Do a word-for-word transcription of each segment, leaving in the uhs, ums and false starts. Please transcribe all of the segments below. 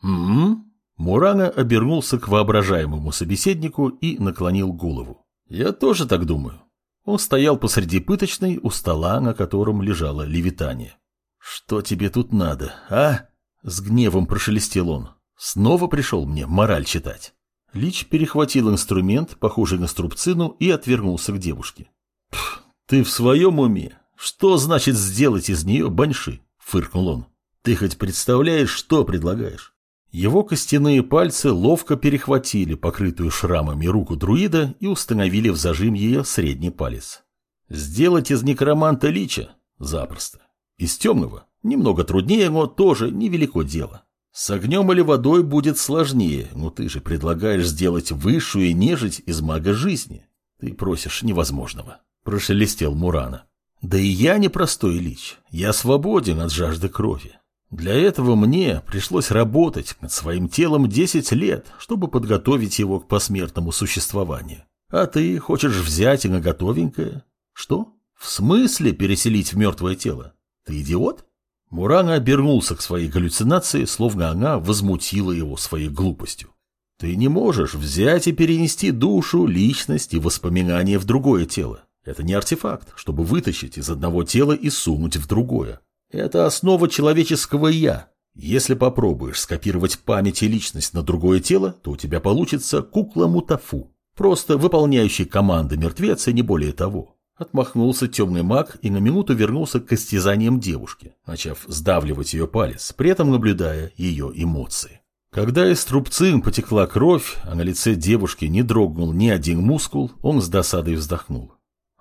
М-м? Мурана обернулся к воображаемому собеседнику и наклонил голову. Я тоже так думаю. Он стоял посреди пыточной у стола, на котором лежало левитание. Что тебе тут надо, а? С гневом прошелестел он. Снова пришел мне мораль читать. Лич перехватил инструмент, похожий на струбцину, и отвернулся к девушке. «Ты в своем уме? Что значит сделать из нее баньши?» — фыркнул он. «Ты хоть представляешь, что предлагаешь?» Его костяные пальцы ловко перехватили покрытую шрамами руку друида и установили в зажим ее средний палец. «Сделать из некроманта лича? Запросто. Из темного? Немного труднее, но тоже невелико дело. С огнем или водой будет сложнее, но ты же предлагаешь сделать высшую нежить из мага жизни. Ты просишь невозможного», — прошелестел Мурана. «Да и я не простой лич, я свободен от жажды крови. Для этого мне пришлось работать над своим телом десять лет, чтобы подготовить его к посмертному существованию. А ты хочешь взять и на готовенькое? Что? В смысле переселить в мертвое тело? Ты идиот?» Мурана обернулся к своей галлюцинации, словно она возмутила его своей глупостью. «Ты не можешь взять и перенести душу, личность и воспоминания в другое тело. Это не артефакт, чтобы вытащить из одного тела и сунуть в другое. Это основа человеческого «я». Если попробуешь скопировать память и личность на другое тело, то у тебя получится кукла-мутафу, просто выполняющий команды мертвец и не более того». Отмахнулся темный маг и на минуту вернулся к истязаниям девушки, начав сдавливать ее палец, при этом наблюдая ее эмоции. Когда из трубцин потекла кровь, а на лице девушки не дрогнул ни один мускул, он с досадой вздохнул.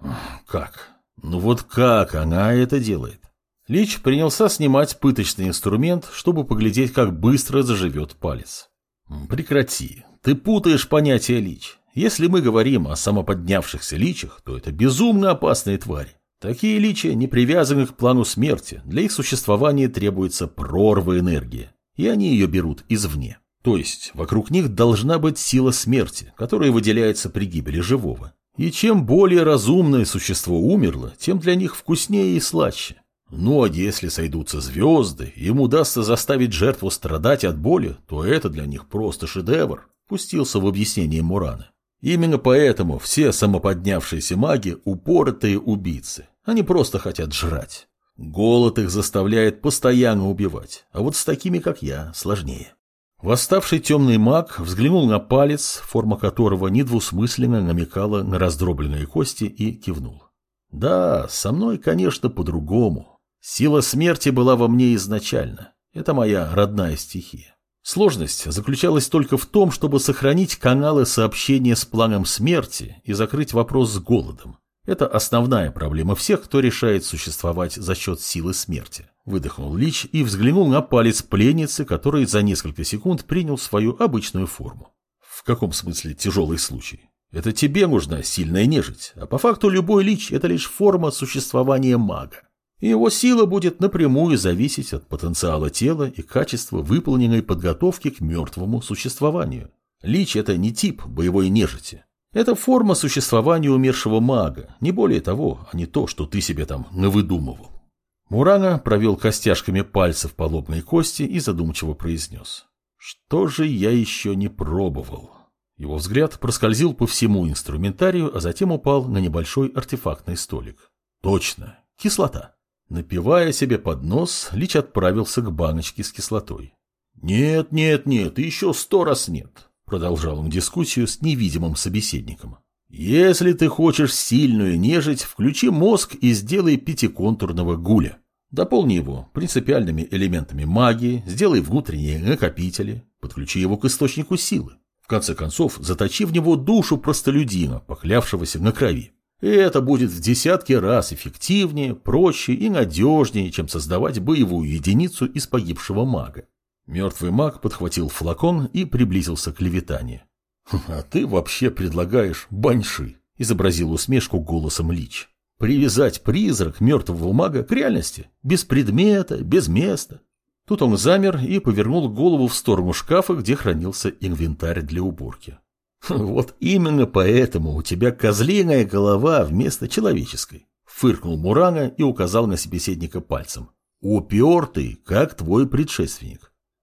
«Как? Ну вот как она это делает?» Лич принялся снимать пыточный инструмент, чтобы поглядеть, как быстро заживет палец. «Прекрати, ты путаешь понятия лич. Если мы говорим о самоподнявшихся личах, то это безумно опасные твари. Такие личи не привязаны к плану смерти, для их существования требуется прорва энергии, и они ее берут извне. То есть вокруг них должна быть сила смерти, которая выделяется при гибели живого. И чем более разумное существо умерло, тем для них вкуснее и слаще. Ну а если сойдутся звезды, и им удастся заставить жертву страдать от боли, то это для них просто шедевр», — пустился в объяснение Мурана. «Именно поэтому все самоподнявшиеся маги — упоротые убийцы. Они просто хотят жрать. Голод их заставляет постоянно убивать, а вот с такими, как я, сложнее». Восставший темный маг взглянул на палец, форма которого недвусмысленно намекала на раздробленные кости, и кивнул. «Да, со мной, конечно, по-другому. Сила смерти была во мне изначально. Это моя родная стихия. Сложность заключалась только в том, чтобы сохранить каналы сообщения с планом смерти и закрыть вопрос с голодом. Это основная проблема всех, кто решает существовать за счет силы смерти», — выдохнул Лич и взглянул на палец пленницы, который за несколько секунд принял свою обычную форму. «В каком смысле тяжелый случай? Это тебе нужна сильная нежить, а по факту любой лич — это лишь форма существования мага. И его сила будет напрямую зависеть от потенциала тела и качества выполненной подготовки к мертвому существованию. Лич — это не тип боевой нежити. Это форма существования умершего мага, не более того, а не то, что ты себе там навыдумывал». Мурана провел костяшками пальцев по лобной кости и задумчиво произнес: «Что же я еще не пробовал?» Его взгляд проскользил по всему инструментарию, а затем упал на небольшой артефактный столик. «Точно, кислота». Напивая себе под нос, Лич отправился к баночке с кислотой. «Нет, нет, нет, еще сто раз нет», — продолжал он дискуссию с невидимым собеседником. «Если ты хочешь сильную нежить, включи мозг и сделай пятиконтурного гуля. Дополни его принципиальными элементами магии, сделай внутренние накопители, подключи его к источнику силы. В конце концов, заточи в него душу простолюдина, поклявшегося на крови. И это будет в десятки раз эффективнее, проще и надежнее, чем создавать боевую единицу из погибшего мага». Мертвый маг подхватил флакон и приблизился к левитанию. «А ты вообще предлагаешь баньши», — изобразил усмешку голосом Лич. «Привязать призрак мертвого мага к реальности, без предмета, без места». Тут он замер и повернул голову в сторону шкафа, где хранился инвентарь для уборки. «Вот именно поэтому у тебя козлиная голова вместо человеческой», — фыркнул Мурана и указал на собеседника пальцем. «Упертый, как твой предшественник.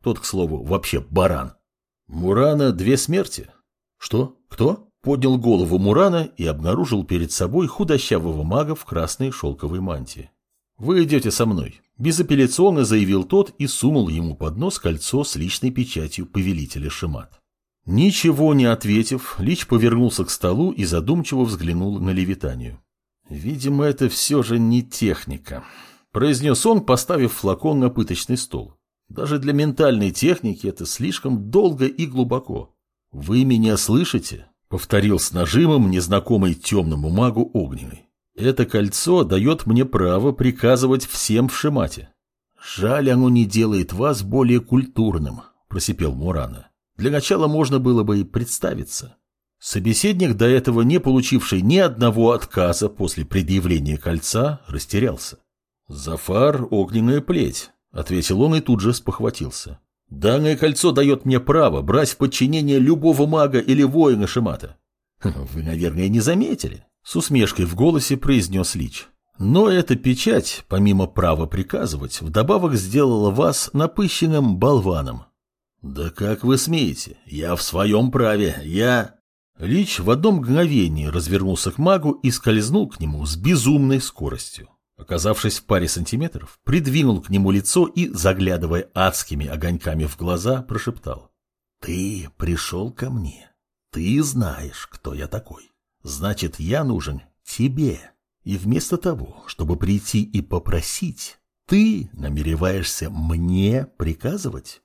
Тот, к слову, вообще баран. Мурана две смерти. Что? Кто? Поднял голову Мурана и обнаружил перед собой худощавого мага в красной шелковой мантии. Вы идете со мной. Безапелляционно заявил тот и сунул ему под нос кольцо с личной печатью повелителя Шимат. Ничего не ответив, Лич повернулся к столу и задумчиво взглянул на Левитанию. «Видимо, это все же не техника», — произнес он, поставив флакон на пыточный стол. «Даже для ментальной техники это слишком долго и глубоко». «Вы меня слышите?» — повторил с нажимом незнакомый темному магу огненный. «Это кольцо дает мне право приказывать всем в Шимате». «Жаль, оно не делает вас более культурным», — просипел Мурана. «Для начала можно было бы и представиться». Собеседник, до этого не получивший ни одного отказа после предъявления кольца, растерялся. «Зафар — огненная плеть», — ответил он и тут же спохватился. «Данное кольцо дает мне право брать в подчинение любого мага или воина Шимата». «Вы, наверное, не заметили», — с усмешкой в голосе произнес Лич. «Но эта печать, помимо права приказывать, вдобавок сделала вас напыщенным болваном». «Да как вы смеете? Я в своем праве, я...» Лич в одно мгновение развернулся к магу и скользнул к нему с безумной скоростью. Оказавшись в паре сантиметров, придвинул к нему лицо и, заглядывая адскими огоньками в глаза, прошептал. «Ты пришел ко мне. Ты знаешь, кто я такой. Значит, я нужен тебе. И вместо того, чтобы прийти и попросить, ты намереваешься мне приказывать?»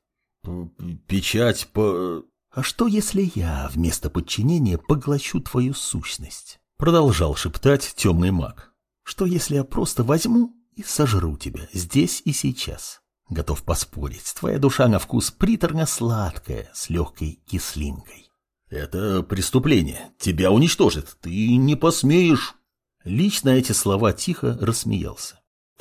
«Печать по...» «А что, если я вместо подчинения поглощу твою сущность?» Продолжал шептать темный маг. «Что, если я просто возьму и сожру тебя здесь и сейчас? Готов поспорить, твоя душа на вкус приторно-сладкая, с легкой кислинкой». «Это преступление. Тебя уничтожит. Ты не посмеешь». Лич на эти слова тихо рассмеялся.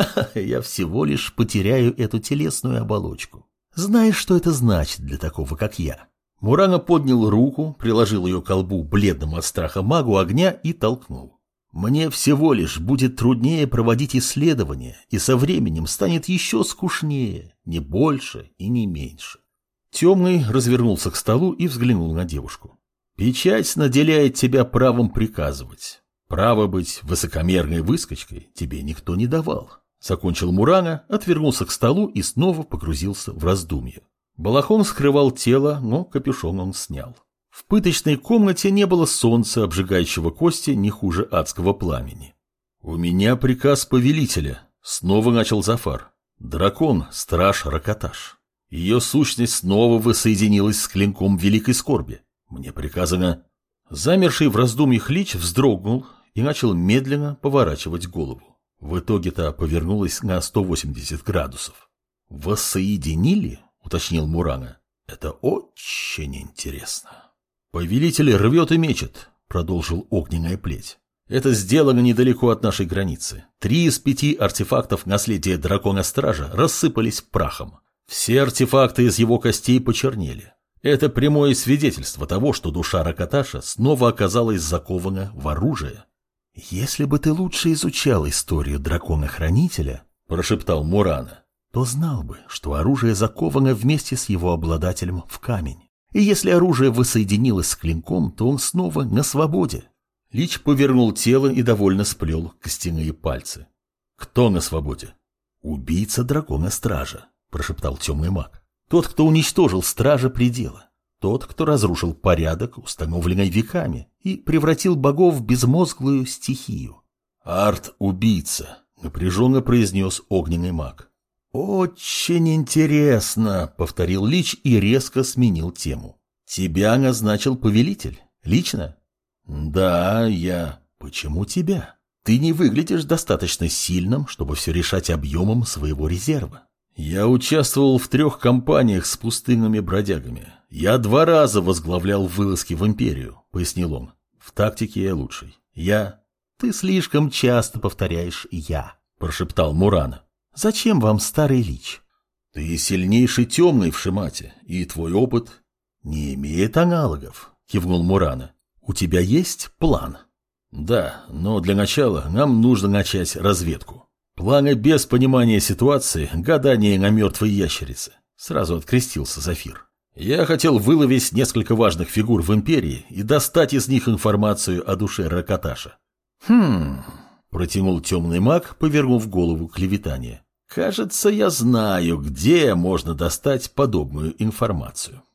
«Я всего лишь потеряю эту телесную оболочку. Знаешь, что это значит для такого, как я?» Мурана поднял руку, приложил ее к колбу бледному от страха магу огня и толкнул. «Мне всего лишь будет труднее проводить исследования, и со временем станет еще скучнее, не больше и не меньше». Темный развернулся к столу и взглянул на девушку. «Печать наделяет тебя правом приказывать. Право быть высокомерной выскочкой тебе никто не давал». Закончил Мурана, отвернулся к столу и снова погрузился в раздумья. Балахон скрывал тело, но капюшон он снял. В пыточной комнате не было солнца, обжигающего кости не хуже адского пламени. «У меня приказ повелителя», — снова начал Зафар. «Дракон, страж Ракаташ. Ее сущность снова воссоединилась с клинком великой скорби. Мне приказано...» Замерший в раздумьях Лич вздрогнул и начал медленно поворачивать голову. В итоге-то повернулась на сто восемьдесят градусов. «Воссоединили?» — уточнил Мурана. «Это очень интересно». «Повелитель рвет и мечет», — продолжил огненная плеть. «Это сделано недалеко от нашей границы. Три из пяти артефактов наследия дракона-стража рассыпались прахом. Все артефакты из его костей почернели. Это прямое свидетельство того, что душа Ракаташа снова оказалась закована в оружие». «Если бы ты лучше изучал историю дракона-хранителя», — прошептал Мурана, то знал бы, что оружие заковано вместе с его обладателем в камень. И если оружие воссоединилось с клинком, то он снова на свободе. Лич повернул тело и довольно сплел костяные пальцы. «Кто на свободе?» «Убийца дракона-стража», — прошептал темный маг. «Тот, кто уничтожил стража предела. Тот, кто разрушил порядок, установленный веками, и превратил богов в безмозглую стихию». «Арт-убийца», — напряженно произнес огненный маг. «Очень интересно», — повторил Лич и резко сменил тему. «Тебя назначил повелитель? Лично?» «Да, я...» «Почему тебя? Ты не выглядишь достаточно сильным, чтобы все решать объемом своего резерва. Я участвовал в трех кампаниях с пустынными бродягами. Я два раза возглавлял вылазки в Империю», — пояснил он. «В тактике я лучший. Я...» «Ты слишком часто повторяешь «я», — прошептал Мурана. «Зачем вам старый Лич?» «Ты сильнейший темный в Шимате, и твой опыт...» «Не имеет аналогов», — кивнул Мурана. «У тебя есть план?» «Да, но для начала нам нужно начать разведку. Планы без понимания ситуации — гадание на мертвой ящерице. Сразу открестился Зафир. Я хотел выловить несколько важных фигур в Империи и достать из них информацию о душе Ракаташа. Хм... Протянул темный маг, повернув голову к Левитане. Кажется, я знаю, где можно достать подобную информацию.